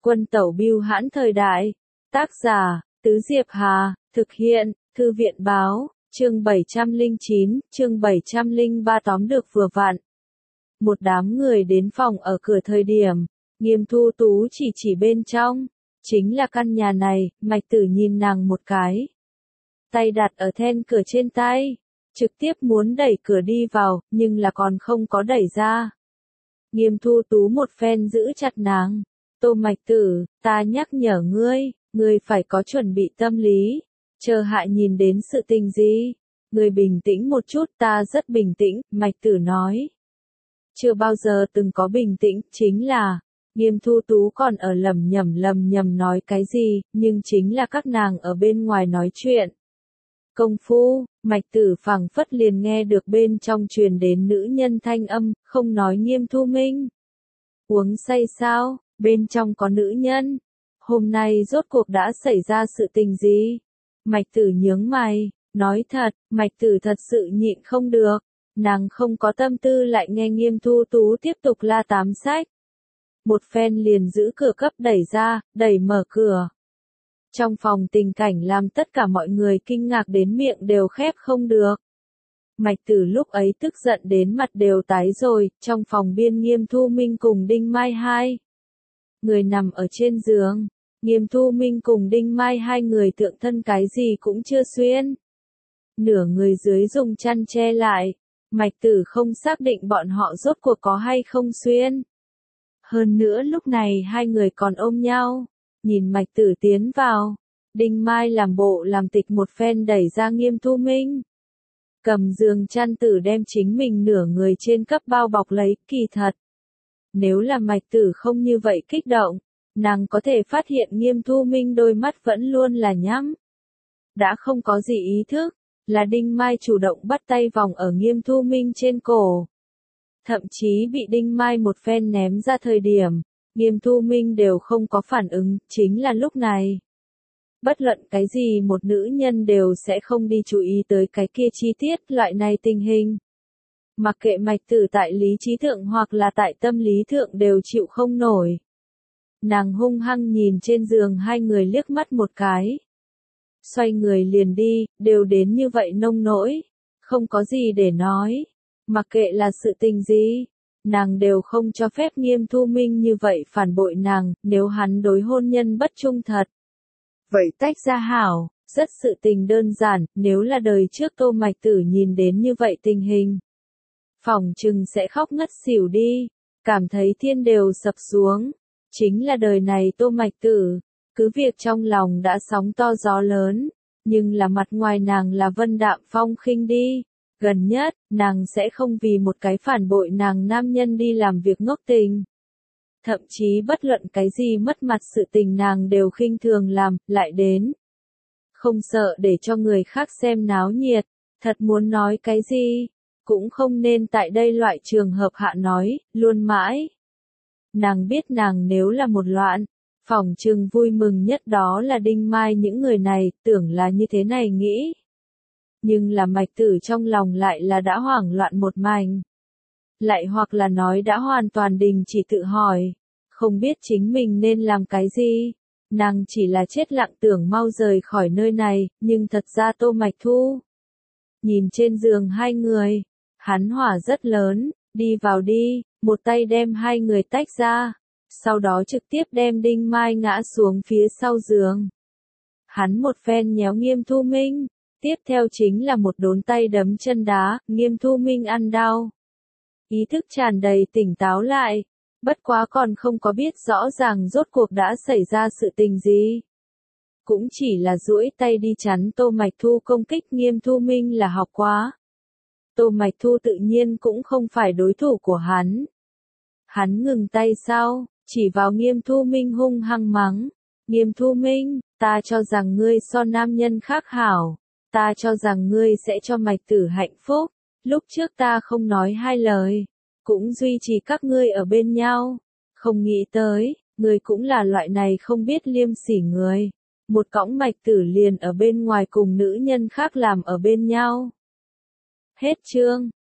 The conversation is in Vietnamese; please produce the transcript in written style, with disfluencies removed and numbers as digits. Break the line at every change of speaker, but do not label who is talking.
Quân tẩu bưu hãn thời đại. Tác giả, Tứ Diệp Hà, thực hiện, Thư viện báo, chương 709, chương 703 tóm được vừa vặn. Một đám người đến phòng ở cửa thời điểm, Nghiêm Thu Tú chỉ bên trong, chính là căn nhà này, Mạch Tử nhìn nàng một cái. Tay đặt ở then cửa trên tay, trực tiếp muốn đẩy cửa đi vào, nhưng là còn không có đẩy ra. Nghiêm Thu Tú một phen giữ chặt nàng. Tô Mạch Tử, ta nhắc nhở ngươi phải có chuẩn bị tâm lý. Chờ hại nhìn đến sự tình gì? Ngươi bình tĩnh một chút, ta rất bình tĩnh, Mạch Tử nói. Chưa bao giờ từng có bình tĩnh, chính là, Nghiêm Thu Tú còn ở lầm nhầm nói cái gì, nhưng chính là các nàng ở bên ngoài nói chuyện. Công phu, Mạch Tử phảng phất liền nghe được bên trong truyền đến nữ nhân thanh âm, không nói Nghiêm Thu Minh. Uống say sao, bên trong có nữ nhân. Hôm nay rốt cuộc đã xảy ra sự tình gì? Mạch Tử nhướng mày, nói thật, Mạch Tử thật sự nhịn không được. Nàng không có tâm tư lại nghe Nghiêm Thu Tú tiếp tục la tám sách. Một phen liền giữ cửa cấp đẩy ra, đẩy mở cửa. Trong phòng tình cảnh làm tất cả mọi người kinh ngạc đến miệng đều khép không được. Mạch Tử lúc ấy tức giận đến mặt đều tái rồi, trong phòng biên Nghiêm Thu Minh cùng Đinh Mai hai người nằm ở trên giường. Nghiêm Thu Minh cùng Đinh Mai hai người tượng thân cái gì cũng chưa xuyên. Nửa người dưới dùng chăn che lại. Mạch Tử không xác định bọn họ rốt cuộc có hay không xuyên. Hơn nữa lúc này hai người còn ôm nhau. Nhìn Mạch Tử tiến vào. Đinh Mai làm bộ làm tịch một phen đẩy ra Nghiêm Thu Minh. Cầm giường chăn tử đem chính mình nửa người trên cấp bao bọc lấy, kỳ thật. Nếu là Mạch Tử không như vậy kích động, nàng có thể phát hiện Nghiêm Thu Minh đôi mắt vẫn luôn là nhắm. Đã không có gì ý thức, là Đinh Mai chủ động bắt tay vòng ở Nghiêm Thu Minh trên cổ. Thậm chí bị Đinh Mai một phen ném ra thời điểm, Nghiêm Thu Minh đều không có phản ứng, chính là lúc này. Bất luận cái gì một nữ nhân đều sẽ không đi chú ý tới cái kia chi tiết loại này tình hình. Mặc kệ Mạch Tử tại lý trí thượng hoặc là tại tâm lý thượng đều chịu không nổi. Nàng hung hăng nhìn trên giường hai người liếc mắt một cái. Xoay người liền đi, đều đến như vậy nông nỗi. Không có gì để nói. Mặc kệ là sự tình gì, nàng đều không cho phép Nghiêm Thu Minh như vậy phản bội nàng, nếu hắn đối hôn nhân bất trung thật. Vậy tách ra hảo, rất sự tình đơn giản, nếu là đời trước Tô Mạch Tử nhìn đến như vậy tình hình. Phỏng chừng sẽ khóc ngất xỉu đi, cảm thấy thiên đều sập xuống. Chính là đời này Tô Mạch Tử, cứ việc trong lòng đã sóng to gió lớn, nhưng là mặt ngoài nàng là vân đạm phong khinh đi. Gần nhất, nàng sẽ không vì một cái phản bội nàng nam nhân đi làm việc ngốc tình. Thậm chí bất luận cái gì mất mặt sự tình nàng đều khinh thường làm, lại đến. Không sợ để cho người khác xem náo nhiệt, thật muốn nói cái gì, cũng không nên tại đây loại trường hợp hạ nói, luôn mãi. Nàng biết nàng nếu là một loạn, phỏng chừng vui mừng nhất đó là Đinh Mai những người này, tưởng là như thế này nghĩ. Nhưng là Mạch Tử trong lòng lại là đã hoảng loạn một mảnh. Lại hoặc là nói đã hoàn toàn đình chỉ tự hỏi, không biết chính mình nên làm cái gì. Nàng chỉ là chết lặng tưởng mau rời khỏi nơi này, nhưng thật ra Tô Mạch Thu. Nhìn trên giường hai người, hắn hỏa rất lớn, đi vào đi, một tay đem hai người tách ra, sau đó trực tiếp đem Đinh Mai ngã xuống phía sau giường. Hắn một phen nhéo Nghiêm Thu Minh, tiếp theo chính là một đốn tay đấm chân đá, Nghiêm Thu Minh ăn đau. Ý thức tràn đầy tỉnh táo lại, bất quá còn không có biết rõ ràng rốt cuộc đã xảy ra sự tình gì. Cũng chỉ là duỗi tay đi chắn Tô Mạch Thu công kích Nghiêm Thu Minh là học quá. Tô Mạch Thu tự nhiên cũng không phải đối thủ của hắn. Hắn ngừng tay sau, chỉ vào Nghiêm Thu Minh hung hăng mắng. Nghiêm Thu Minh, ta cho rằng ngươi so nam nhân khác hảo. Ta cho rằng ngươi sẽ cho Mạch Tử hạnh phúc. Lúc trước ta không nói hai lời, cũng duy trì các ngươi ở bên nhau. Không nghĩ tới, ngươi cũng là loại này không biết liêm sỉ người. Một cõng Mạch Tử liền ở bên ngoài cùng nữ nhân khác làm ở bên nhau. Hết chương.